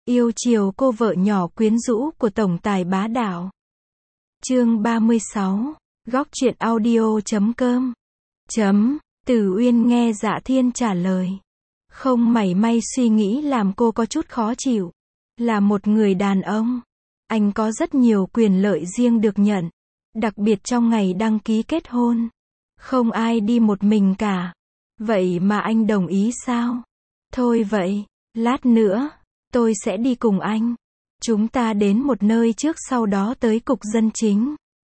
Yêu chiều cô vợ nhỏ quyến rũ của tổng tài bá đạo. Chương 36. Góc truyện audio.com. Tử Uyên nghe Dạ Thiên trả lời, không mảy may suy nghĩ làm cô có chút khó chịu. Là một người đàn ông, anh có rất nhiều quyền lợi riêng được nhận, đặc biệt trong ngày đăng ký kết hôn. Không ai đi một mình cả. Vậy mà anh đồng ý sao? Thôi vậy, lát nữa tôi sẽ đi cùng anh. Chúng ta đến một nơi trước sau đó tới cục dân chính.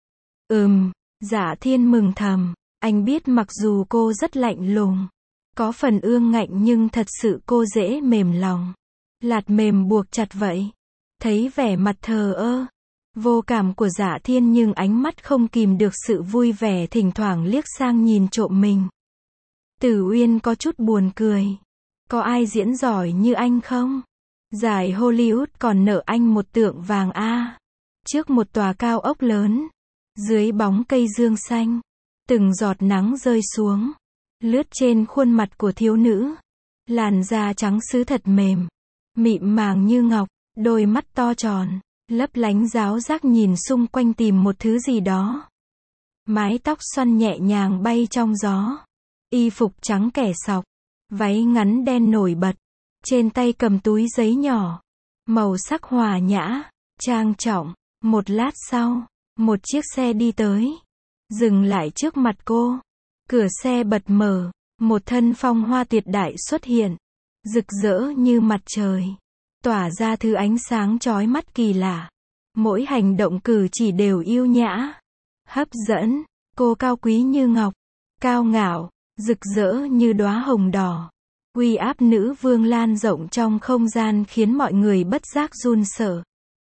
Dạ Thiên mừng thầm. Anh biết mặc dù cô rất lạnh lùng, có phần ương ngạnh nhưng thật sự cô dễ mềm lòng. Lạt mềm buộc chặt vậy. Thấy vẻ mặt thờ ơ, vô cảm của Dạ Thiên nhưng ánh mắt không kìm được sự vui vẻ thỉnh thoảng liếc sang nhìn trộm mình. Tử Uyên có chút buồn cười. Có ai diễn giỏi như anh không? Giải Hollywood còn nợ anh một tượng vàng a. Trước một tòa cao ốc lớn, dưới bóng cây dương xanh, từng giọt nắng rơi xuống, lướt trên khuôn mặt của thiếu nữ. Làn da trắng sứ thật mềm, mịn màng như ngọc, đôi mắt to tròn, lấp lánh ráo rác nhìn xung quanh tìm một thứ gì đó. Mái tóc xoăn nhẹ nhàng bay trong gió. Y phục trắng kẻ sọc, váy ngắn đen nổi bật. Trên tay cầm túi giấy nhỏ, màu sắc hòa nhã, trang trọng. Một lát sau, một chiếc xe đi tới, dừng lại trước mặt cô. Cửa xe bật mở, một thân phong hoa tuyệt đại xuất hiện, rực rỡ như mặt trời, tỏa ra thứ ánh sáng chói mắt kỳ lạ. Mỗi hành động cử chỉ đều yêu nhã, hấp dẫn. Cô cao quý như ngọc, cao ngạo, rực rỡ như đóa hồng đỏ. Uy áp nữ vương lan rộng trong không gian khiến mọi người bất giác run sợ.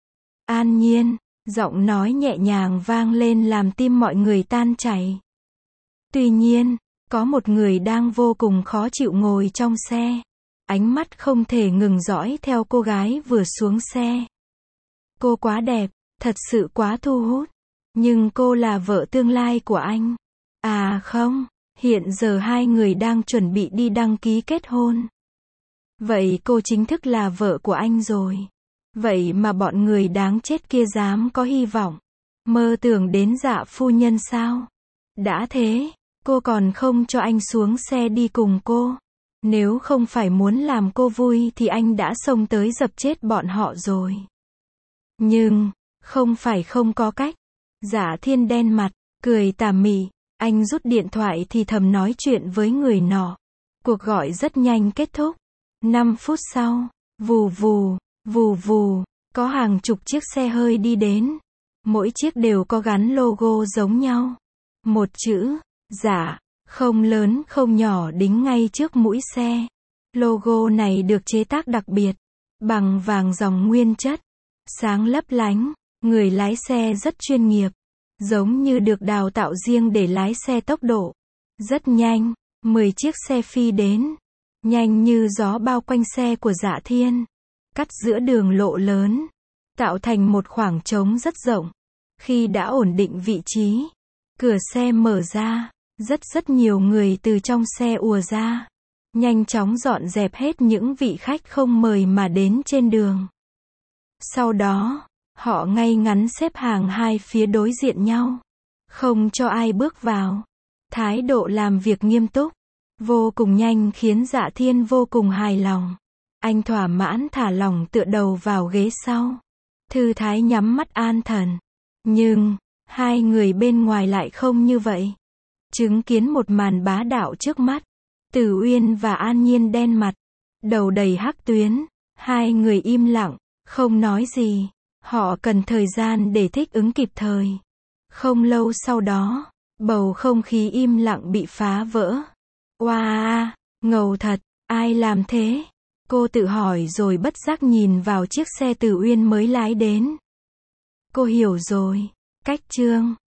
An Nhiên, giọng nói nhẹ nhàng vang lên làm tim mọi người tan chảy. Tuy nhiên, có một người đang vô cùng khó chịu ngồi trong xe. Ánh mắt không thể ngừng dõi theo cô gái vừa xuống xe. Cô quá đẹp, thật sự quá thu hút. Nhưng cô là vợ tương lai của anh. À không, hiện giờ hai người đang chuẩn bị đi đăng ký kết hôn. Vậy cô chính thức là vợ của anh rồi. Vậy mà bọn người đáng chết kia dám có hy vọng, mơ tưởng đến Dạ phu nhân sao? Đã thế, cô còn không cho anh xuống xe đi cùng cô. Nếu không phải muốn làm cô vui thì anh đã xông tới dập chết bọn họ rồi. Nhưng, không phải không có cách. Dạ Thiên đen mặt, cười tà mị. Anh rút điện thoại thì thầm nói chuyện với người nọ. Cuộc gọi rất nhanh kết thúc. 5 phút sau, vù vù, vù vù, có hàng chục chiếc xe hơi đi đến. Mỗi chiếc đều có gắn logo giống nhau. Một chữ, Dạ, không lớn không nhỏ đính ngay trước mũi xe. Logo này được chế tác đặc biệt, bằng vàng dòng nguyên chất, sáng lấp lánh. Người lái xe rất chuyên nghiệp, giống như được đào tạo riêng để lái xe tốc độ. Rất nhanh, 10 chiếc xe phi đến, nhanh như gió bao quanh xe của Dạ Thiên, cắt giữa đường lộ lớn, tạo thành một khoảng trống rất rộng. Khi đã ổn định vị trí, cửa xe mở ra, rất nhiều người từ trong xe ùa ra, nhanh chóng dọn dẹp hết những vị khách không mời mà đến trên đường. Sau đó, họ ngay ngắn xếp hàng hai phía đối diện nhau, không cho ai bước vào. Thái độ làm việc nghiêm túc, vô cùng nhanh khiến Dạ Thiên vô cùng hài lòng. Anh thỏa mãn thả lỏng tựa đầu vào ghế sau, thư thái nhắm mắt an thần. Nhưng, hai người bên ngoài lại không như vậy. Chứng kiến một màn bá đạo trước mắt, Tử Uyên và An Nhiên đen mặt, đầu đầy hắc tuyến. Hai người im lặng, không nói gì. Họ cần thời gian để thích ứng kịp thời. Không lâu sau đó, bầu không khí im lặng bị phá vỡ. Oa, ngầu thật, ai làm thế? Cô tự hỏi rồi bất giác nhìn vào chiếc xe Tử Uyên mới lái đến. Cô hiểu rồi. Cách chương